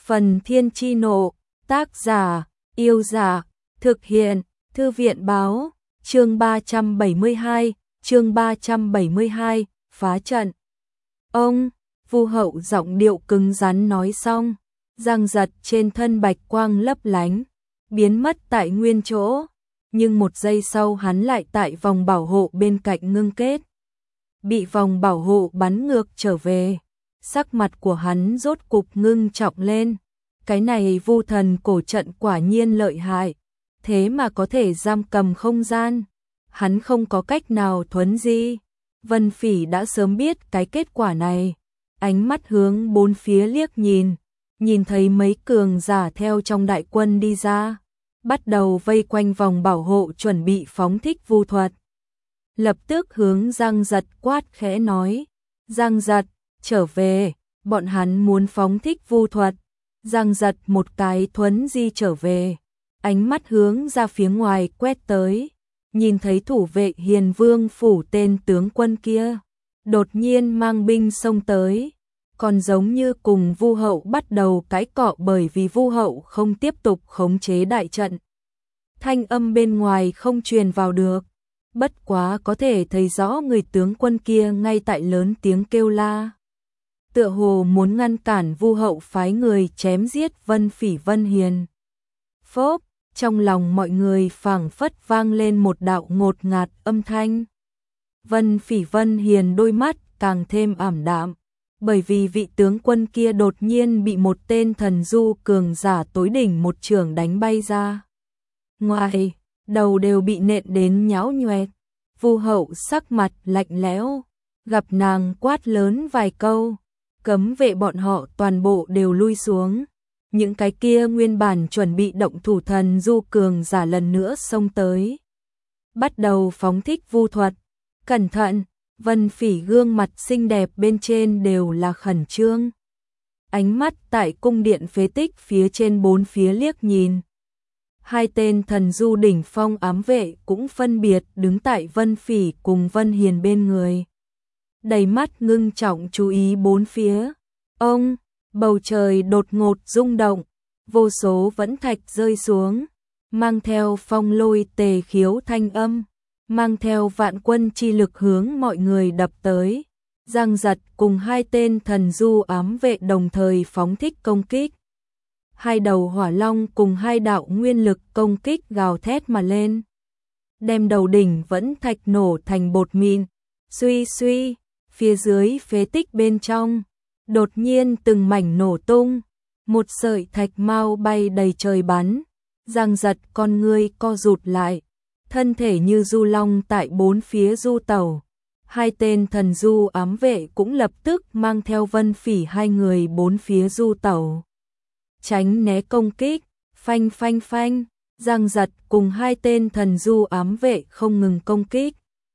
Phần Thiên Chi Nộ, tác giả, yêu giả, thực hiện, Thư viện báo, chương 372, phá trận. Ông, Vu Hậu giọng điệu cứng rắn nói xong, giang giật trên thân bạch quang lấp lánh, biến mất tại nguyên chỗ, nhưng một giây sau hắn lại tại vòng bảo hộ bên cạnh ngưng kết. Bị vòng bảo hộ bắn ngược trở về, sắc mặt của hắn rốt cục ngưng trọng lên. Cái này Vu thần cổ trận quả nhiên lợi hại, thế mà có thể giam cầm không gian. Hắn không có cách nào thuấn di. Vân Phỉ đã sớm biết cái kết quả này, ánh mắt hướng bốn phía liếc nhìn thấy mấy cường giả theo trong đại quân đi ra, bắt đầu vây quanh vòng bảo hộ chuẩn bị phóng thích vu thuật. Lập tức hướng Giang Giật quát khẽ nói, Giang Giật, trở về, bọn hắn muốn phóng thích vu thuật. Giang Giật một cái thuấn di trở về, ánh mắt hướng ra phía ngoài quét tới, nhìn thấy thủ vệ Hiền Vương phủ tên tướng quân kia, đột nhiên mang binh xông tới, còn giống như cùng Vu Hậu bắt đầu cãi cọ bởi vì Vu Hậu không tiếp tục khống chế đại trận. Thanh âm bên ngoài không truyền vào được, bất quá có thể thấy rõ người tướng quân kia ngay tại lớn tiếng kêu la, tựa hồ muốn ngăn cản Vu Hậu phái người chém giết Vân Phỉ Vân Hiền. Phốp, trong lòng mọi người phảng phất vang lên một đạo ngột ngạt âm thanh. Vân Phỉ Vân Hiền đôi mắt càng thêm ảm đạm, bởi vì vị tướng quân kia đột nhiên bị một tên thần du cường giả tối đỉnh một chưởng đánh bay ra ngoài, đầu đều bị nện đến nhão nhoẹt. Vu Hậu sắc mặt lạnh lẽo, gặp nàng quát lớn vài câu, cấm vệ bọn họ toàn bộ đều lui xuống. Những cái kia nguyên bản chuẩn bị động thủ thần du cường giả lần nữa xông tới, bắt đầu phóng thích vu thuật. Cẩn thận, Vân Phỉ gương mặt xinh đẹp bên trên đều là khẩn trương. Ánh mắt tại cung điện phế tích phía trên bốn phía liếc nhìn. Hai tên thần du đỉnh phong ám vệ cũng phân biệt đứng tại Vân Phỉ cùng Vân Hiền bên người, đầy mắt ngưng trọng chú ý bốn phía. Ông, bầu trời đột ngột rung động, vô số vẫn thạch rơi xuống, mang theo phong lôi tề khiếu thanh âm, mang theo vạn quân chi lực hướng mọi người đập tới. Giang Giật cùng hai tên thần du ám vệ đồng thời phóng thích công kích. Hai đầu hỏa long cùng hai đạo nguyên lực công kích gào thét mà lên, đem đầu đỉnh vẫn thạch nổ thành bột mịn. Suy suy, phía dưới phế tích bên trong, đột nhiên từng mảnh nổ tung, một sợi thạch mao bay đầy trời bắn. Giang Giật con ngươi co rụt lại, thân thể như du long tại bốn phía du tẩu. Hai tên thần du ám vệ cũng lập tức mang theo Vân Phỉ hai người bốn phía du tẩu, tránh né công kích. Phanh phanh phanh, Giang Giật cùng hai tên thần du ám vệ không ngừng công kích,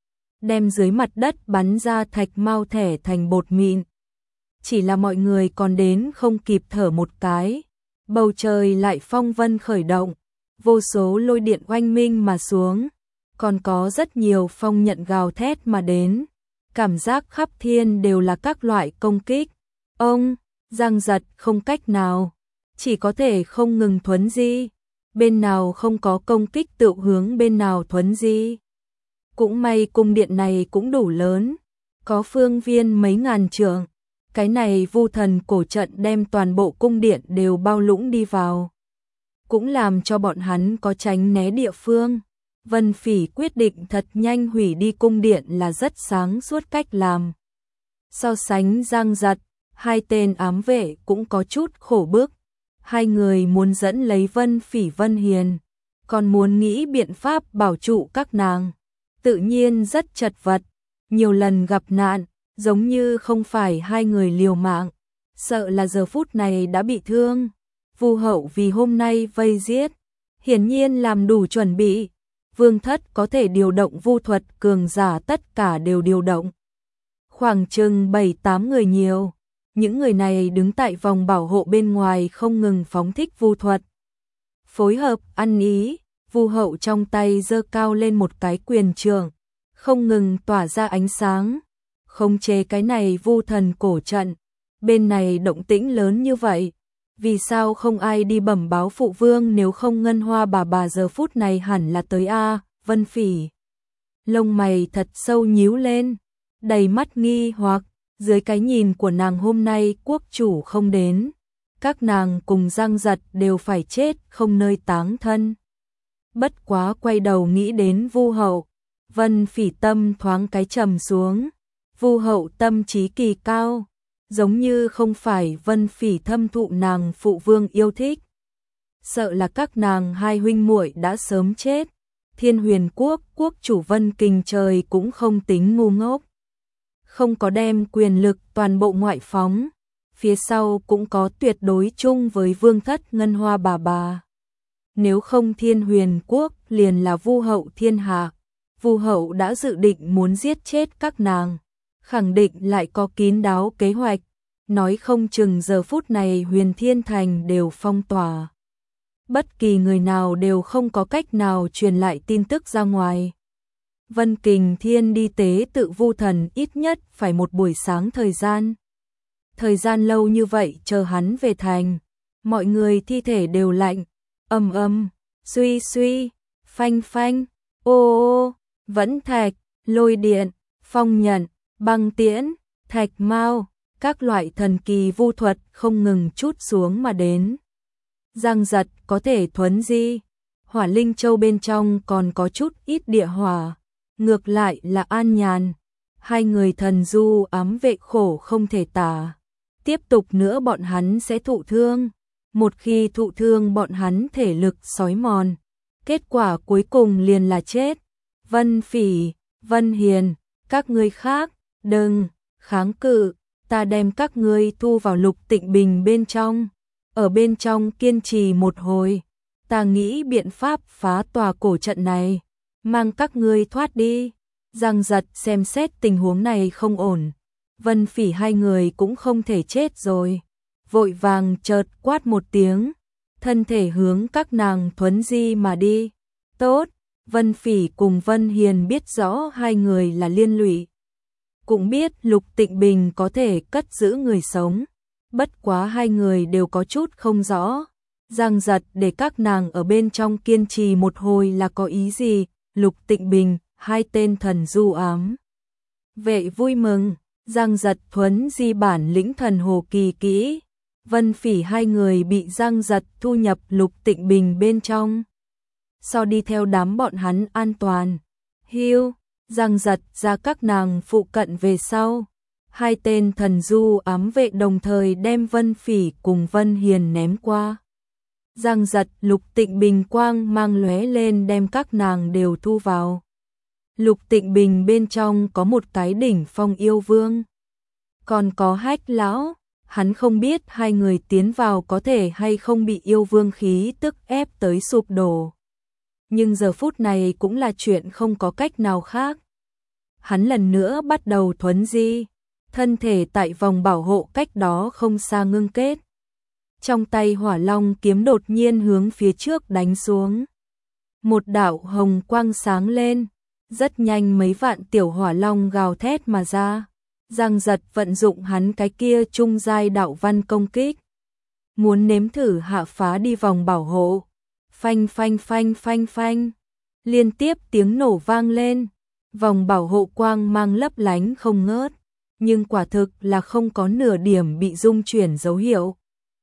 đem dưới mặt đất bắn ra thạch mao thẻ thành bột mịn. Chỉ là mọi người còn đến không kịp thở một cái, bầu trời lại phong vân khởi động, vô số lôi điện oanh minh mà xuống, còn có rất nhiều phong nhận gào thét mà đến, cảm giác khắp thiên đều là các loại công kích. Ông, Giang Giật không cách nào, chỉ có thể không ngừng thuấn di, bên nào không có công kích tự hướng bên nào thuấn di. Cũng may cung điện này cũng đủ lớn, có phương viên mấy ngàn trượng. Cái này Vu thần cổ trận đem toàn bộ cung điện đều bao lũng đi vào, cũng làm cho bọn hắn có tránh né địa phương. Vân Phỉ quyết định thật nhanh hủy đi cung điện là rất sáng suốt cách làm. So sánh Giang Giật, hai tên ám vệ cũng có chút khổ bức. Hai người muốn dẫn lấy Vân Phỉ Vân Hiền, còn muốn nghĩ biện pháp bảo trụ các nàng, tự nhiên rất chật vật, nhiều lần gặp nạn, giống như không phải hai người liều mạng, sợ là giờ phút này đã bị thương. Vu Hậu vì hôm nay vây giết, hiển nhiên làm đủ chuẩn bị. Vương thất có thể điều động vu thuật cường giả tất cả đều điều động, khoảng chừng 7-8 người nhiều. Những người này đứng tại vòng bảo hộ bên ngoài không ngừng phóng thích vu thuật, phối hợp ăn ý. Vu Hậu trong tay giơ cao lên một cái quyền trượng, không ngừng tỏa ra ánh sáng, khống chế cái này vu thần cổ trận. Bên này động tĩnh lớn như vậy, Vì sao không ai đi bẩm báo phụ vương, nếu không Ngân Hoa bà giờ phút này hẳn là tới a. Vân Phỉ lông mày thật sâu nhíu lên, đầy mắt nghi hoặc, dưới cái nhìn của nàng hôm nay quốc chủ không đến, các nàng cùng Giang Giật đều phải chết không nơi táng thân. Bất quá quay đầu nghĩ đến Vu Hậu, Vân Phỉ tâm thoáng cái trầm xuống. Vu Hậu tâm trí kỳ cao, giống như không phải Vân Phỉ thâm thụ nàng phụ vương yêu thích. Sợ là các nàng hai huynh muội đã sớm chết. Thiên Huyền Quốc quốc chủ Vân Kình Trời cũng không tính ngu ngốc, không có đem quyền lực toàn bộ ngoại phóng, phía sau cũng có tuyệt đối chung với vương thất Ngân Hoa bà. Nếu không Thiên Huyền Quốc liền là Vu Hậu thiên hạ. Vu Hậu đã dự định muốn giết chết các nàng, khẳng định lại có kín đáo kế hoạch, nói không chừng giờ phút này Huyền Thiên Thành đều phong tỏa. Bất kỳ người nào đều không có cách nào truyền lại tin tức ra ngoài. Vân Kình Thiên đi tế tự Vu Thần ít nhất phải một buổi sáng thời gian. Thời gian lâu như vậy chờ hắn về thành, mọi người thi thể đều lạnh, ầm, suy suy, phanh phanh, ô ô, vẫn thạch, lôi điện, phong nhận, băng tiễn, thạch mao, các loại thần kỳ vu thuật không ngừng trút xuống mà đến. Giang Giật có thể thuấn di, Hỏa Linh Châu bên trong còn có chút ít địa hỏa, ngược lại là an nhàn. Hai người thần du ám vệ khổ không thể tả. Tiếp tục nữa bọn hắn sẽ thụ thương. Một khi thụ thương bọn hắn thể lực sói mòn. Kết quả cuối cùng liền là chết. Vân Phỉ, Vân Hiền, các ngươi khác, đừng kháng cự, ta đem các ngươi thu vào Lục Tịnh Bình bên trong. Ở bên trong kiên trì một hồi, ta nghĩ biện pháp phá tòa cổ trận này, mang các ngươi thoát đi. Giang Giật xem xét tình huống này không ổn, Vân Phỉ hai người cũng không thể chết rồi. Vội vàng chợt quát một tiếng, thân thể hướng các nàng thuấn di mà đi. Tốt, Vân Phỉ cùng Vân Hiền biết rõ hai người là liên lụy, cũng biết Lục Tịnh Bình có thể cất giữ người sống. Bất quá hai người đều có chút không rõ. Giang Giật để các nàng ở bên trong kiên trì một hồi là có ý gì? Lục Tịnh Bình, hai tên thần du ám vệ vui mừng. Giang Giật thuấn di bản lĩnh thần hồ kỳ kỹ. Vân Phỉ hai người bị Giang Giật thu nhập Lục Tịnh Bình bên trong. So đi theo đám bọn hắn an toàn. Hiu, Giang Giật ra các nàng phụ cận về sau. Hai tên thần du ám vệ đồng thời đem Vân Phỉ cùng Vân Hiền ném qua. Giang Giật Lục Tịnh Bình quang mang lóe lên đem các nàng đều thu vào. Lục Tịnh Bình bên trong có một cái đỉnh phong yêu vương. Còn có Hách lão, hắn không biết hai người tiến vào có thể hay không bị yêu vương khí tức ép tới sụp đổ. Nhưng giờ phút này cũng là chuyện không có cách nào khác. Hắn lần nữa bắt đầu thuấn di. Thân thể tại vòng bảo hộ cách đó không xa ngưng kết. Trong tay Hỏa Long kiếm đột nhiên hướng phía trước đánh xuống. Một đạo hồng quang sáng lên, rất nhanh mấy vạn tiểu hỏa long gào thét mà ra. Giang Giật vận dụng hắn cái kia trung giai đạo văn công kích, muốn nếm thử hạ phá đi vòng bảo hộ. Phanh phanh phanh phanh phanh, liên tiếp tiếng nổ vang lên, vòng bảo hộ quang mang lấp lánh không ngớt. Nhưng quả thực là không có nửa điểm bị rung chuyển dấu hiệu.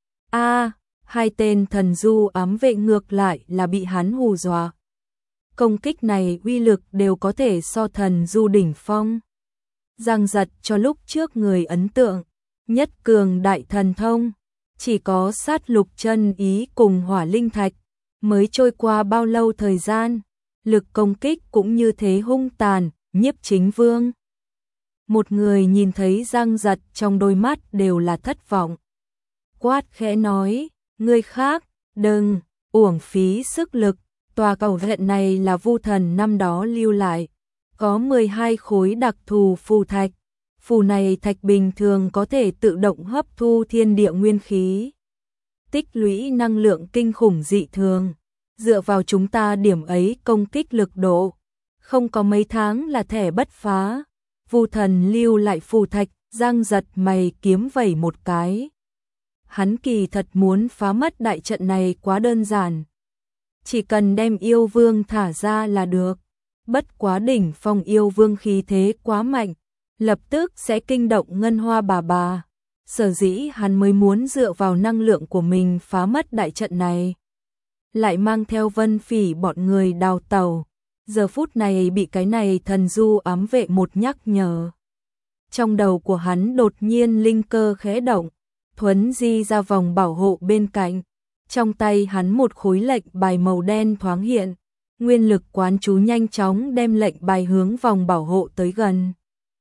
Hai tên thần du ám vệ ngược lại là bị hắn hù dọa. Công kích này uy lực đều có thể so thần du đỉnh phong. Giang Giật cho lúc trước người ấn tượng, nhất cường đại thần thông, chỉ có sát lục chân ý cùng hỏa linh thạch, mới trôi qua bao lâu thời gian, lực công kích cũng như thế hung tàn. Nhiếp Chính Vương một người nhìn thấy Giang Giật trong đôi mắt đều là thất vọng. Quát khẽ nói, người khác, đừng, uổng phí sức lực, tòa cầu trận này là Vu Thần năm đó lưu lại. Có 12 khối đặc thù phù thạch, phù này thạch bình thường có thể tự động hấp thu thiên địa nguyên khí. Tích lũy năng lượng kinh khủng dị thường, dựa vào chúng ta điểm ấy công kích lực độ, không có mấy tháng là thẻ bất phá. Vu Thần lưu lại phù thạch. Giang Giật mày kiếm vẩy một cái. hắn kỳ thật muốn phá mất đại trận này quá đơn giản. Chỉ cần đem yêu vương thả ra là được. Bất quá đỉnh phong yêu vương khí thế quá mạnh, lập tức sẽ kinh động Ngân Hoa bà bà. Sở dĩ hắn mới muốn dựa vào năng lượng của mình phá mất đại trận này. Lại mang theo Vân Phỉ bọn người đào tẩu. Giờ phút này bị cái này thần du ám vệ một nhắc nhở. Trong đầu của hắn đột nhiên linh cơ khẽ động, thuấn di ra vòng bảo hộ bên cạnh. Trong tay hắn một khối lệnh bài màu đen thoáng hiện, nguyên lực quán chú nhanh chóng đem lệnh bài hướng vòng bảo hộ tới gần.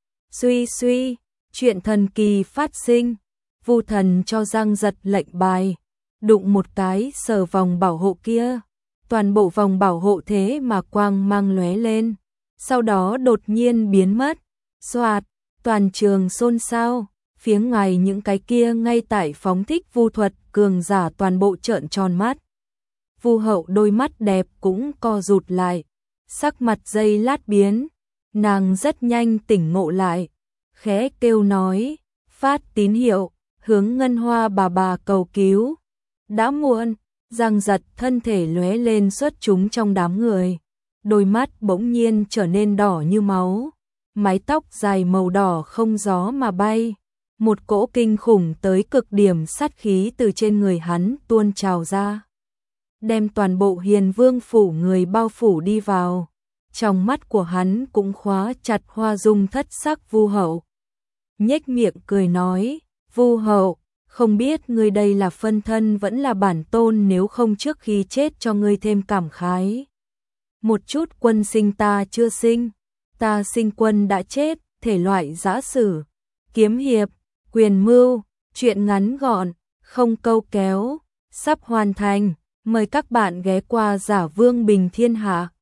Suy suy, chuyện thần kỳ phát sinh, Vu Thần cho Giang Giật lệnh bài, đụng một cái sờ vòng bảo hộ kia, toàn bộ vòng bảo hộ thế mà quang mang lóe lên, sau đó đột nhiên biến mất. Xoạt, toàn trường xôn xao, phía ngoài những cái kia ngay tại phóng thích vu thuật cường giả toàn bộ trợn tròn mắt. Vu Hậu đôi mắt đẹp cũng co rụt lại, sắc mặt giây lát biến, nàng rất nhanh tỉnh ngộ lại, khẽ kêu nói, phát tín hiệu, hướng Ngân Hoa bà bà cầu cứu. Đã muộn, Giang Giật thân thể lóe lên xuất chúng trong đám người, đôi mắt bỗng nhiên trở nên đỏ như máu, mái tóc dài màu đỏ không gió mà bay, một cỗ kinh khủng tới cực điểm sát khí từ trên người hắn tuôn trào ra, đem toàn bộ Hiền Vương phủ người bao phủ đi vào. Trong mắt của hắn cũng khóa chặt Hoa Dung thất sắc Vu Hậu. Nhếch miệng cười nói, Vu Hậu, không biết ngươi đây là phân thân vẫn là bản tôn, nếu không trước khi chết cho ngươi thêm cảm khái. Một chút quân sinh ta chưa sinh, ta sinh quân đã chết, thể loại giã sử, kiếm hiệp, quyền mưu, chuyện ngắn gọn, không câu kéo, sắp hoàn thành. Mời các bạn ghé qua Giả Vương Bình Thiên Hạ.